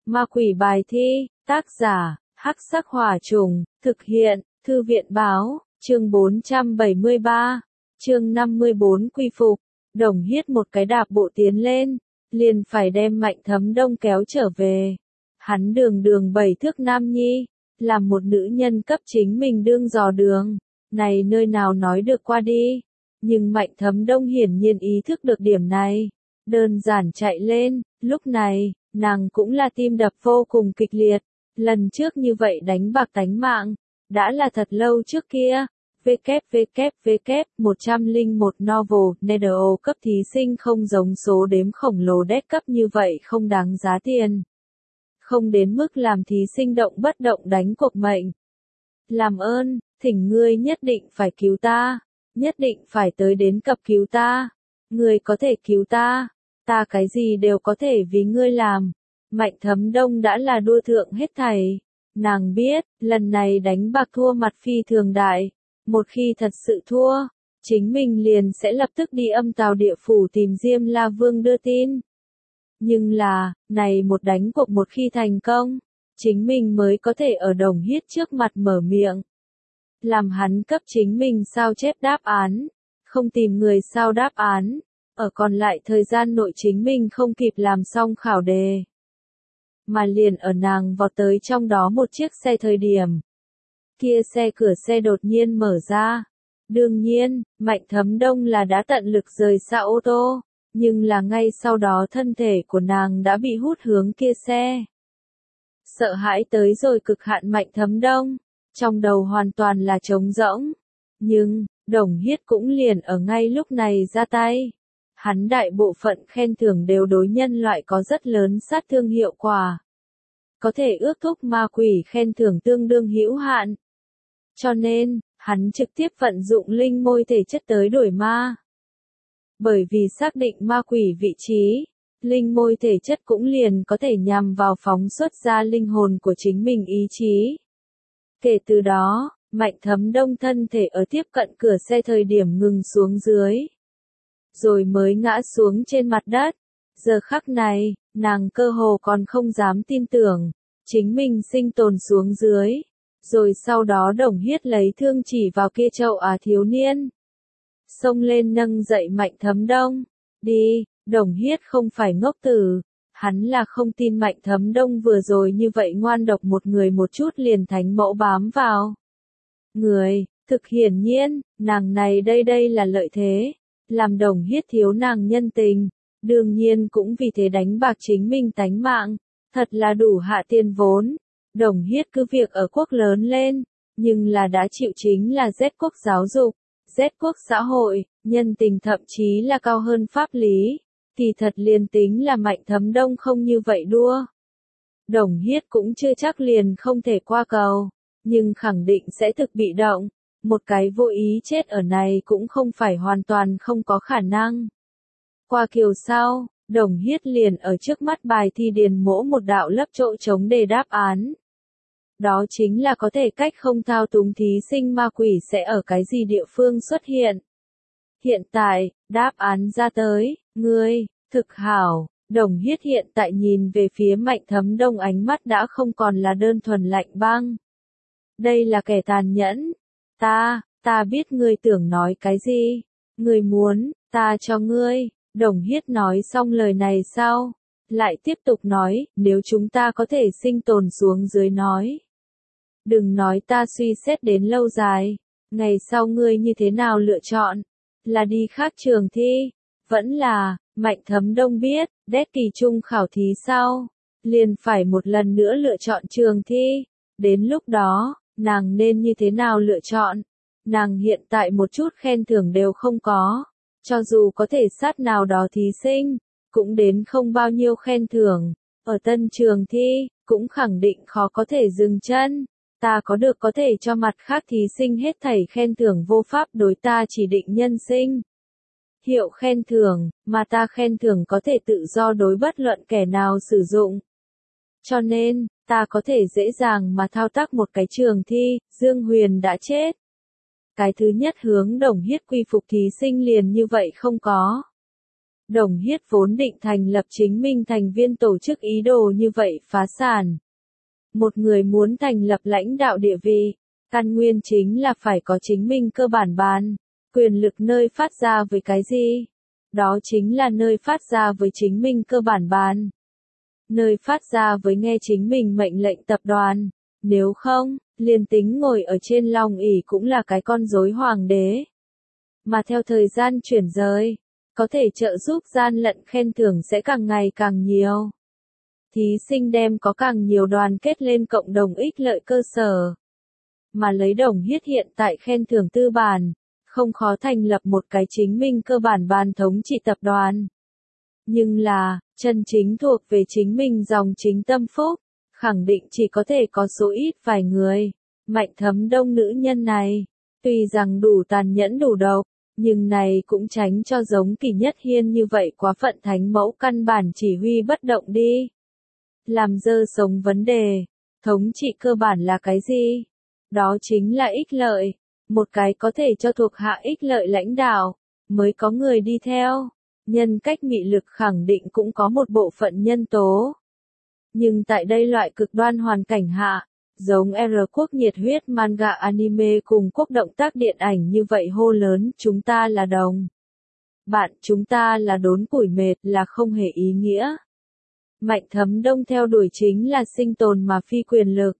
Ma quỷ bài thi, tác giả, Hắc Sắc Hỏa Trùng, thực hiện, Thư viện báo, chương 473, chương 54 quy phục. Đồng Hiết một cái đạp bộ tiến lên, liền phải đem Mạnh Thấm Đông kéo trở về. Hắn đường đường 7 thước nam nhi, làm một nữ nhân cấp chính mình đương dò đường, này nơi nào nói được qua đi. Nhưng Mạnh Thấm Đông hiển nhiên ý thức được điểm này, đơn giản chạy lên, lúc này, nàng cũng là tim đập vô cùng kịch liệt, lần trước như vậy đánh bạc tánh mạng, đã là thật lâu trước kia. WWW 101 novel, NDO cấp thí sinh không giống số đếm khổng lồ đét cấp như vậy không đáng giá tiền. Không đến mức làm thí sinh động bất động đánh cuộc mệnh. Làm ơn, thỉnh ngươi nhất định phải cứu ta, nhất định phải tới đến cập cứu ta. Ngươi có thể cứu ta, ta cái gì đều có thể vì ngươi làm. Mạnh Thấm Đông đã là đua thượng hết thảy. Nàng biết, lần này đánh bạc thua mặt phi thường đại. Một khi thật sự thua, chính mình liền sẽ lập tức đi âm tào địa phủ tìm Diêm La Vương đưa tin. Nhưng là, này một đánh cuộc một khi thành công, chính mình mới có thể ở Đồng Hiết trước mặt mở miệng. Làm hắn cấp chính mình sao chép đáp án, không tìm người sao đáp án, ở còn lại thời gian nội chính mình không kịp làm xong khảo đề. Mà liền ở nàng vọt tới trong đó một chiếc xe thời điểm. Kia xe cửa xe đột nhiên mở ra. Đương nhiên, Mạnh Thấm Đông là đã tận lực rời xa ô tô, nhưng là ngay sau đó thân thể của nàng đã bị hút hướng kia xe. Sợ hãi tới rồi cực hạn Mạnh Thấm Đông, trong đầu hoàn toàn là trống rỗng. Nhưng, Đồng Hiết cũng liền ở ngay lúc này ra tay. Hắn đại bộ phận khen thưởng đều đối nhân loại có rất lớn sát thương hiệu quả. Có thể ước thúc ma quỷ khen thưởng tương đương hữu hạn. Cho nên, hắn trực tiếp vận dụng linh môi thể chất tới đuổi ma. Bởi vì xác định ma quỷ vị trí, linh môi thể chất cũng liền có thể nhằm vào phóng xuất ra linh hồn của chính mình ý chí. Kể từ đó, Mạnh Thấm Đông thân thể ở tiếp cận cửa xe thời điểm ngừng xuống dưới. Rồi mới ngã xuống trên mặt đất. Giờ khắc này, nàng cơ hồ còn không dám tin tưởng, chính mình sinh tồn xuống dưới. Rồi sau đó Đồng Hiết lấy thương chỉ vào kia châu Á thiếu niên. Xông lên nâng dậy Mạnh Thấm Đông. Đi, Đồng Hiết không phải ngốc tử. Hắn là không tin Mạnh Thấm Đông vừa rồi như vậy ngoan độc một người một chút liền thánh mẫu bám vào. Người, thực hiển nhiên, nàng này đây là lợi thế. Làm Đồng Hiết thiếu nàng nhân tình. Đương nhiên cũng vì thế đánh bạc chính mình tánh mạng. Thật là đủ hạ tiền vốn. Đồng Hiết cứ việc ở quốc lớn lên, nhưng là đã chịu chính là Z quốc giáo dục, Z quốc xã hội, nhân tình thậm chí là cao hơn pháp lý. Kỳ thật liền tính là Mạnh Thấm Đông không như vậy đua. Đồng Hiết cũng chưa chắc liền không thể qua cầu, nhưng khẳng định sẽ thực bị động. Một cái vô ý chết ở này cũng không phải hoàn toàn không có khả năng. Qua kiều sau, Đồng Hiết liền ở trước mắt bài thi điền mỗ một đạo lấp chỗ trống đề đáp án. Đó chính là có thể cách không thao túng thí sinh ma quỷ sẽ ở cái gì địa phương xuất hiện. Hiện tại, đáp án ra tới, ngươi, thực hảo. Đồng Hiết hiện tại nhìn về phía Mạnh Thấm Đông ánh mắt đã không còn là đơn thuần lạnh băng. Đây là kẻ tàn nhẫn. Ta biết ngươi tưởng nói cái gì. Ngươi muốn, ta cho ngươi. Đồng Hiết nói xong lời này sau, lại tiếp tục nói, nếu chúng ta có thể sinh tồn xuống dưới nói. Đừng nói ta suy xét đến lâu dài, ngày sau ngươi như thế nào lựa chọn, là đi khác trường thi, vẫn là, Mạnh Thấm Đông biết, đét kỳ trung khảo thí sau, liền phải một lần nữa lựa chọn trường thi, đến lúc đó, nàng nên như thế nào lựa chọn, nàng hiện tại một chút khen thưởng đều không có. Cho dù có thể sát nào đó thí sinh, cũng đến không bao nhiêu khen thưởng, ở tân trường thi, cũng khẳng định khó có thể dừng chân. Ta có được có thể cho mặt khác thí sinh hết thảy khen thưởng vô pháp đối ta chỉ định nhân sinh. Hiệu khen thưởng, mà ta khen thưởng có thể tự do đối bất luận kẻ nào sử dụng. Cho nên, ta có thể dễ dàng mà thao tác một cái trường thi, Dương Huyền đã chết. Cái thứ nhất hướng Đồng Hiết quy phục thí sinh liền như vậy không có. Đồng Hiết vốn định thành lập chính mình thành viên tổ chức ý đồ như vậy phá sản. Một người muốn thành lập lãnh đạo địa vị, căn nguyên chính là phải có chính mình cơ bản bàn. Quyền lực nơi phát ra với cái gì? Đó chính là nơi phát ra với chính mình cơ bản bàn. Nơi phát ra với nghe chính mình mệnh lệnh tập đoàn. Nếu không, liền tính ngồi ở trên long ỷ cũng là cái con rối hoàng đế. Mà theo thời gian chuyển rời, có thể trợ giúp gian lận khen thưởng sẽ càng ngày càng nhiều. Thí sinh đem có càng nhiều đoàn kết lên cộng đồng ích lợi cơ sở. Mà lấy Đồng Hiết hiện tại khen thưởng tư bản, không khó thành lập một cái chính minh cơ bản bàn thống trị tập đoàn. Nhưng là, chân chính thuộc về chính mình dòng chính tâm phúc, khẳng định chỉ có thể có số ít vài người. Mạnh Thấm Đông nữ nhân này, tuy rằng đủ tàn nhẫn đủ độc, nhưng này cũng tránh cho giống Kỳ Nhất Hiên như vậy quá phận thánh mẫu căn bản chỉ huy bất động đi. Làm dơ sống vấn đề, thống trị cơ bản là cái gì? Đó chính là ích lợi. Một cái có thể cho thuộc hạ ích lợi lãnh đạo, mới có người đi theo. Nhân cách mị lực khẳng định cũng có một bộ phận nhân tố. Nhưng tại đây loại cực đoan hoàn cảnh hạ, giống R quốc nhiệt huyết manga anime cùng quốc động tác điện ảnh như vậy hô lớn chúng ta là đồng. Bạn chúng ta là đốn củi mệt là không hề ý nghĩa. Mạnh Thấm Đông theo đuổi chính là sinh tồn mà phi quyền lực.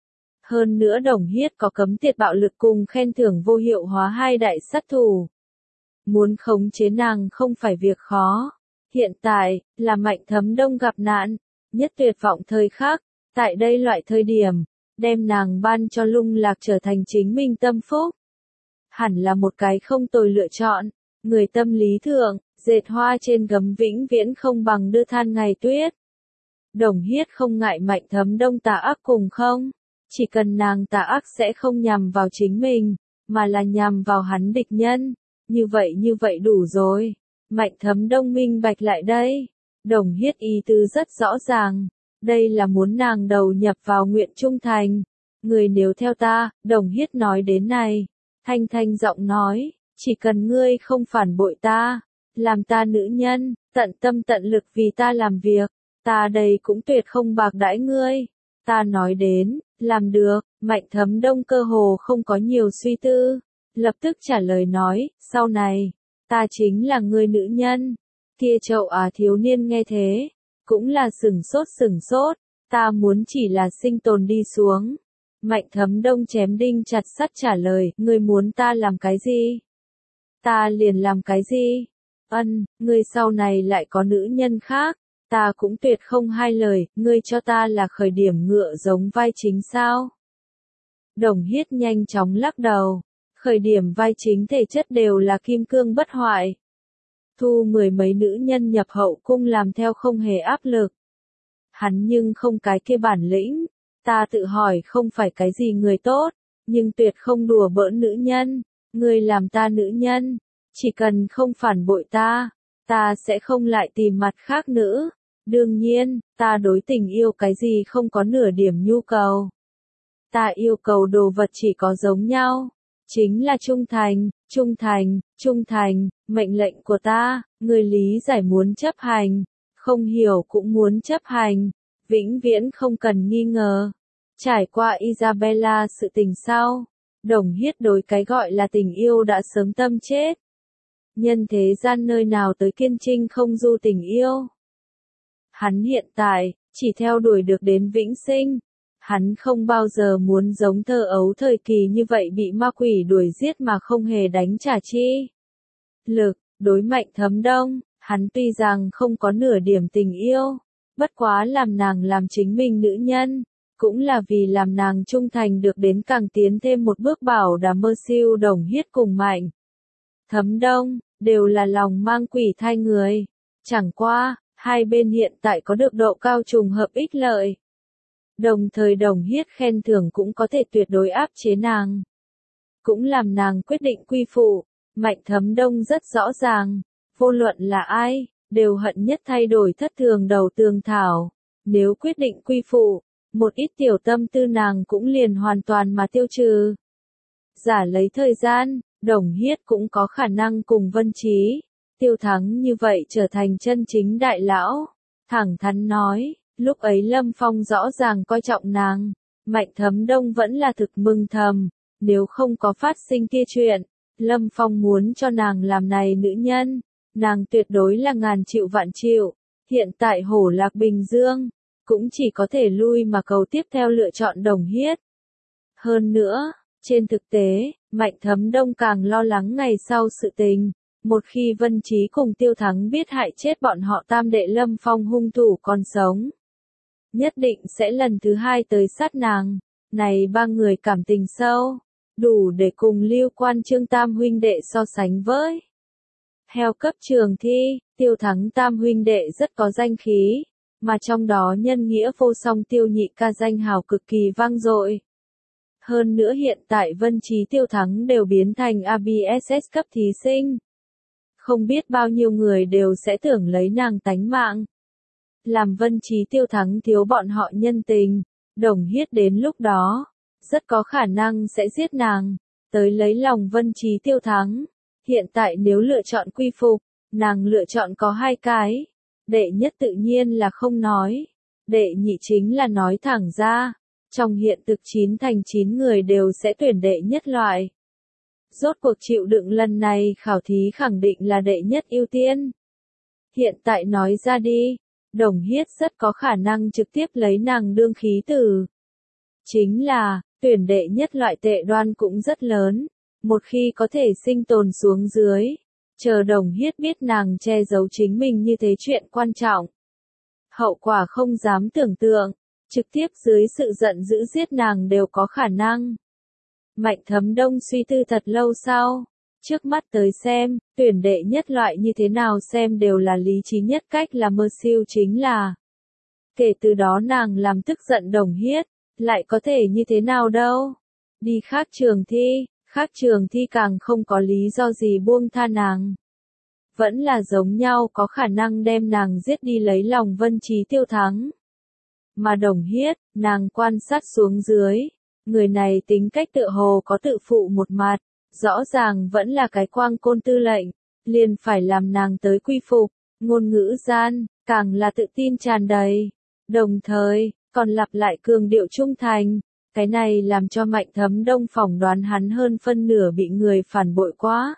Hơn nữa Đồng Hiết có cấm tiệt bạo lực cùng khen thưởng vô hiệu hóa hai đại sát thủ. Muốn khống chế nàng không phải việc khó. Hiện tại, là Mạnh Thấm Đông gặp nạn, nhất tuyệt vọng thời khắc, tại đây loại thời điểm, đem nàng ban cho Lung Lạc trở thành chính mình tâm phúc. Hẳn là một cái không tồi lựa chọn, người tâm lý thượng, dệt hoa trên gấm vĩnh viễn không bằng đưa than ngày tuyết. Đồng Hiết không ngại Mạnh Thấm Đông tà ác cùng không? Chỉ cần nàng tà ác sẽ không nhằm vào chính mình, mà là nhằm vào hắn địch nhân. Như vậy đủ rồi. Mạnh Thấm Đông minh bạch lại đây. Đồng Hiết ý tứ rất rõ ràng. Đây là muốn nàng đầu nhập vào nguyện trung thành. Người nếu theo ta, Đồng Hiết nói đến này. Thanh thanh giọng nói, chỉ cần ngươi không phản bội ta, làm ta nữ nhân, tận tâm tận lực vì ta làm việc, ta đây cũng tuyệt không bạc đãi ngươi. Ta nói đến, làm được, Mạnh Thấm Đông cơ hồ không có nhiều suy tư, lập tức trả lời nói, sau này, ta chính là người nữ nhân. Kia Chậu thiếu niên nghe thế, cũng là sửng sốt, ta muốn chỉ là sinh tồn đi xuống. Mạnh Thấm Đông chém đinh chặt sắt trả lời, ngươi muốn ta làm cái gì? Ta liền làm cái gì? Ngươi sau này lại có nữ nhân khác, ta cũng tuyệt không hai lời, ngươi cho ta là khởi điểm ngựa giống vai chính sao? Đồng Hiết nhanh chóng lắc đầu, khởi điểm vai chính thể chất đều là kim cương bất hoại. Thu mười mấy nữ nhân nhập hậu cung làm theo không hề áp lực. Hắn nhưng không cái kia bản lĩnh, ta tự hỏi không phải cái gì người tốt, nhưng tuyệt không đùa bỡn nữ nhân, ngươi làm ta nữ nhân, chỉ cần không phản bội ta sẽ không lại tìm mặt khác nữ. Đương nhiên, ta đối tình yêu cái gì không có nửa điểm nhu cầu. Ta yêu cầu đồ vật chỉ có giống nhau. Chính là trung thành, mệnh lệnh của ta, người lý giải muốn chấp hành, không hiểu cũng muốn chấp hành, vĩnh viễn không cần nghi ngờ. Trải qua Isabella sự tình sau, Đồng Hiết đối cái gọi là tình yêu đã sớm tâm chết. Nhân thế gian nơi nào tới kiên trinh không du tình yêu. Hắn hiện tại, chỉ theo đuổi được đến vĩnh sinh. Hắn không bao giờ muốn giống thơ ấu thời kỳ như vậy bị ma quỷ đuổi giết mà không hề đánh trả chi. Lực, đối Mạnh Thấm Đông, hắn tuy rằng không có nửa điểm tình yêu, bất quá làm nàng làm chính mình nữ nhân, cũng là vì làm nàng trung thành được đến càng tiến thêm một bước bảo đảm mơ siêu. Đồng Hiết cùng Mạnh Thấm Đông, đều là lòng mang quỷ thai người. Chẳng qua, hai bên hiện tại có được độ cao trùng hợp ích lợi. Đồng thời Đồng Hiết khen thưởng cũng có thể tuyệt đối áp chế nàng. Cũng làm nàng quyết định quy phụ. Mạnh Thấm Đông rất rõ ràng, vô luận là ai, đều hận nhất thay đổi thất thường đầu tường thảo. Nếu quyết định quy phụ, một ít tiểu tâm tư nàng cũng liền hoàn toàn mà tiêu trừ. Giả lấy thời gian, Đồng Hiết cũng có khả năng cùng Vân Trí Tiêu Thắng như vậy trở thành chân chính đại lão, thẳng thắn nói, lúc ấy Lâm Phong rõ ràng coi trọng nàng, Mạnh Thấm Đông vẫn là thực mừng thầm, nếu không có phát sinh kia chuyện, Lâm Phong muốn cho nàng làm này nữ nhân, nàng tuyệt đối là ngàn triệu vạn triệu, hiện tại hổ lạc Bình Dương, cũng chỉ có thể lui mà cầu tiếp theo lựa chọn Đồng Hiết. Hơn nữa, trên thực tế, Mạnh Thấm Đông càng lo lắng ngày sau sự tình. Một khi Vân Trí cùng Tiêu Thắng biết hại chết bọn họ tam đệ Lâm Phong hung thủ còn sống, nhất định sẽ lần thứ hai tới sát nàng. Này ba người cảm tình sâu, đủ để cùng Lưu Quan Trương tam huynh đệ so sánh với. Heo cấp trường thi, Tiêu Thắng tam huynh đệ rất có danh khí, mà trong đó nhân nghĩa vô song Tiêu Nhị ca danh hào cực kỳ vang dội. Hơn nữa hiện tại Vân Trí Tiêu Thắng đều biến thành ABSS cấp thí sinh. Không biết bao nhiêu người đều sẽ tưởng lấy nàng tánh mạng. Làm Vân Trí Tiêu Thắng thiếu bọn họ nhân tình, Đồng Hiết đến lúc đó, rất có khả năng sẽ giết nàng, tới lấy lòng Vân Trí Tiêu Thắng. Hiện tại nếu lựa chọn quy phục, nàng lựa chọn có hai cái. Đệ nhất tự nhiên là không nói, đệ nhị chính là nói thẳng ra. Trong hiện thực 9 thành 9 người đều sẽ tuyển đệ nhất loại. Rốt cuộc chịu đựng lần này khảo thí khẳng định là đệ nhất ưu tiên. Hiện tại nói ra đi, Đồng Hiết rất có khả năng trực tiếp lấy nàng đương khí tử. Chính là, tuyển đệ nhất loại tệ đoan cũng rất lớn, một khi có thể sinh tồn xuống dưới, chờ Đồng Hiết biết nàng che giấu chính mình như thế chuyện quan trọng. Hậu quả không dám tưởng tượng, trực tiếp dưới sự giận dữ giết nàng đều có khả năng. Mạnh Thấm Đông suy tư thật lâu sau, trước mắt tới xem, tuyển đệ nhất loại như thế nào xem đều là lý trí nhất cách là mơ siêu chính là. Kể từ đó nàng làm tức giận Đồng Hiết, lại có thể như thế nào đâu. Đi khác trường thi càng không có lý do gì buông tha nàng. Vẫn là giống nhau có khả năng đem nàng giết đi lấy lòng Vân Trí Tiêu Thắng. Mà Đồng Hiết, nàng quan sát xuống dưới. Người này tính cách tựa hồ có tự phụ một mặt, rõ ràng vẫn là cái quang côn tư lệnh, liền phải làm nàng tới quy phục, ngôn ngữ gian, càng là tự tin tràn đầy, đồng thời, còn lặp lại cường điệu trung thành, cái này làm cho Mạnh Thấm Đông phỏng đoán hắn hơn phân nửa bị người phản bội quá.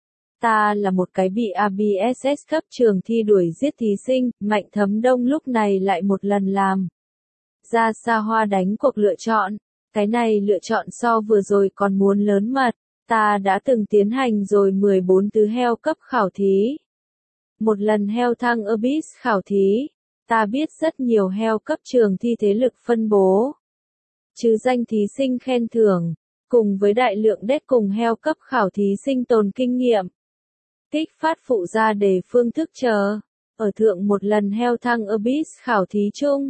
Ta là một cái bị ABSS cấp trường thi đuổi giết thí sinh, Mạnh Thấm Đông lúc này lại một lần làm ra xa hoa đánh cuộc lựa chọn. Cái này lựa chọn so vừa rồi còn muốn lớn mật, ta đã từng tiến hành rồi 14 thứ heo cấp khảo thí. Một lần heo thăng Abyss khảo thí, ta biết rất nhiều heo cấp trường thi thế lực phân bố. Chứ danh thí sinh khen thưởng, cùng với đại lượng đét cùng heo cấp khảo thí sinh tồn kinh nghiệm. Kích phát phụ ra đề phương thức chờ, ở thượng một lần heo thăng Abyss khảo thí chung,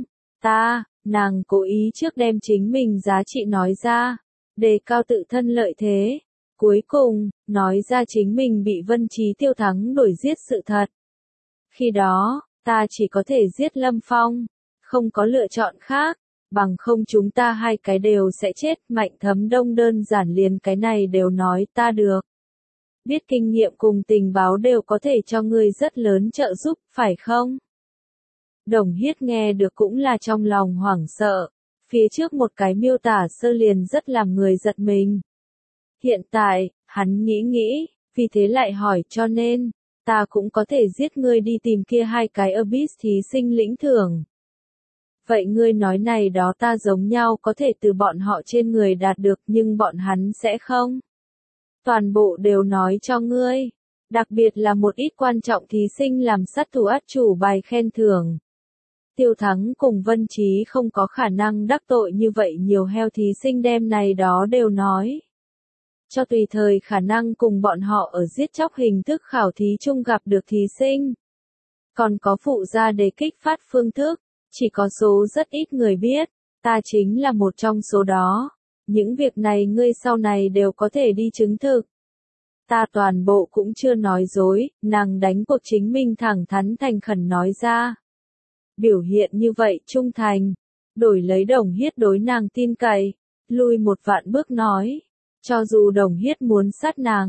nàng cố ý trước đem chính mình giá trị nói ra, đề cao tự thân lợi thế. Cuối cùng, nói ra chính mình bị Vân Trí Tiêu Thắng đuổi giết sự thật. Khi đó, ta chỉ có thể giết Lâm Phong, không có lựa chọn khác, bằng không chúng ta hai cái đều sẽ chết. Mạnh Thấm Đông đơn giản liền cái này đều nói ta được. Biết kinh nghiệm cùng tình báo đều có thể cho ngươi rất lớn trợ giúp, phải không? Đồng Hiết nghe được cũng là trong lòng hoảng sợ, phía trước một cái miêu tả sơ liền rất làm người giật mình. Hiện tại, hắn nghĩ, vì thế lại hỏi cho nên, ta cũng có thể giết ngươi đi tìm kia hai cái Abyss thí sinh lĩnh thưởng. Vậy ngươi nói này đó ta giống nhau có thể từ bọn họ trên người đạt được nhưng bọn hắn sẽ không. Toàn bộ đều nói cho ngươi, đặc biệt là một ít quan trọng thí sinh làm sát thủ át chủ bài khen thưởng. Tiêu Thắng cùng Vân Trí không có khả năng đắc tội như vậy nhiều heo thí sinh đem này đó đều nói. Cho tùy thời khả năng cùng bọn họ ở giết chóc hình thức khảo thí chung gặp được thí sinh. Còn có phụ ra để kích phát phương thức, chỉ có số rất ít người biết, ta chính là một trong số đó. Những việc này ngươi sau này đều có thể đi chứng thực. Ta toàn bộ cũng chưa nói dối, nàng đánh cuộc chính mình thẳng thắn thành khẩn nói ra. Biểu hiện như vậy trung thành, đổi lấy Đồng Hiết đối nàng tin cậy, lui một vạn bước nói, cho dù Đồng Hiết muốn sát nàng,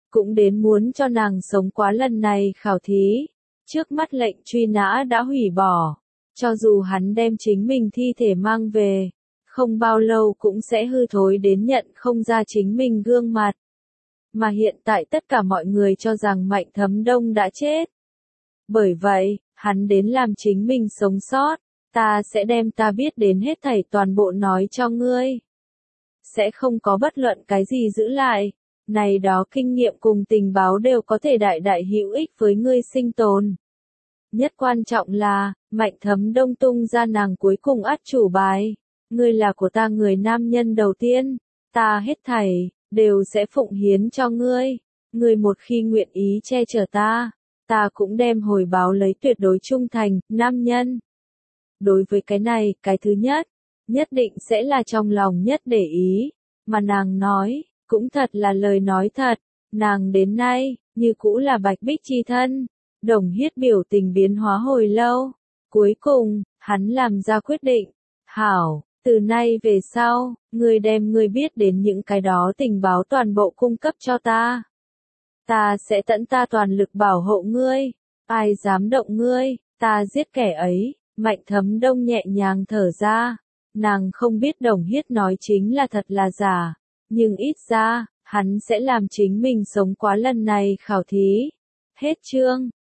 cũng đến muốn cho nàng sống quá lần này khảo thí. Trước mắt lệnh truy nã đã hủy bỏ, cho dù hắn đem chính mình thi thể mang về, không bao lâu cũng sẽ hư thối đến nhận không ra chính mình gương mặt. Mà hiện tại tất cả mọi người cho rằng Mạnh Thấm Đông đã chết. Bởi vậy, hắn đến làm chính mình sống sót, ta sẽ đem ta biết đến hết thảy toàn bộ nói cho ngươi. Sẽ không có bất luận cái gì giữ lại, này đó kinh nghiệm cùng tình báo đều có thể đại đại hữu ích với ngươi sinh tồn. Nhất quan trọng là, Mạnh Thấm Đông tung ra nàng cuối cùng át chủ bài. Ngươi là của ta người nam nhân đầu tiên, ta hết thảy đều sẽ phụng hiến cho ngươi. Ngươi một khi nguyện ý che chở ta cũng đem hồi báo lấy tuyệt đối trung thành, nam nhân. Đối với cái này, cái thứ nhất định sẽ là trong lòng nhất để ý, mà nàng nói, cũng thật là lời nói thật, nàng đến nay, như cũ là Bạch Bích chi thân. Đồng Hiết biểu tình biến hóa hồi lâu, cuối cùng, hắn làm ra quyết định, hảo, từ nay về sau, ngươi đem ngươi biết đến những cái đó tình báo toàn bộ cung cấp cho ta. Ta sẽ tận ta toàn lực bảo hộ ngươi, ai dám động ngươi, ta giết kẻ ấy. Mạnh Thấm Đông nhẹ nhàng thở ra, nàng không biết Đồng Hiết nói chính là thật là giả, nhưng ít ra, hắn sẽ làm chính mình sống quá lần này khảo thí. Hết chương.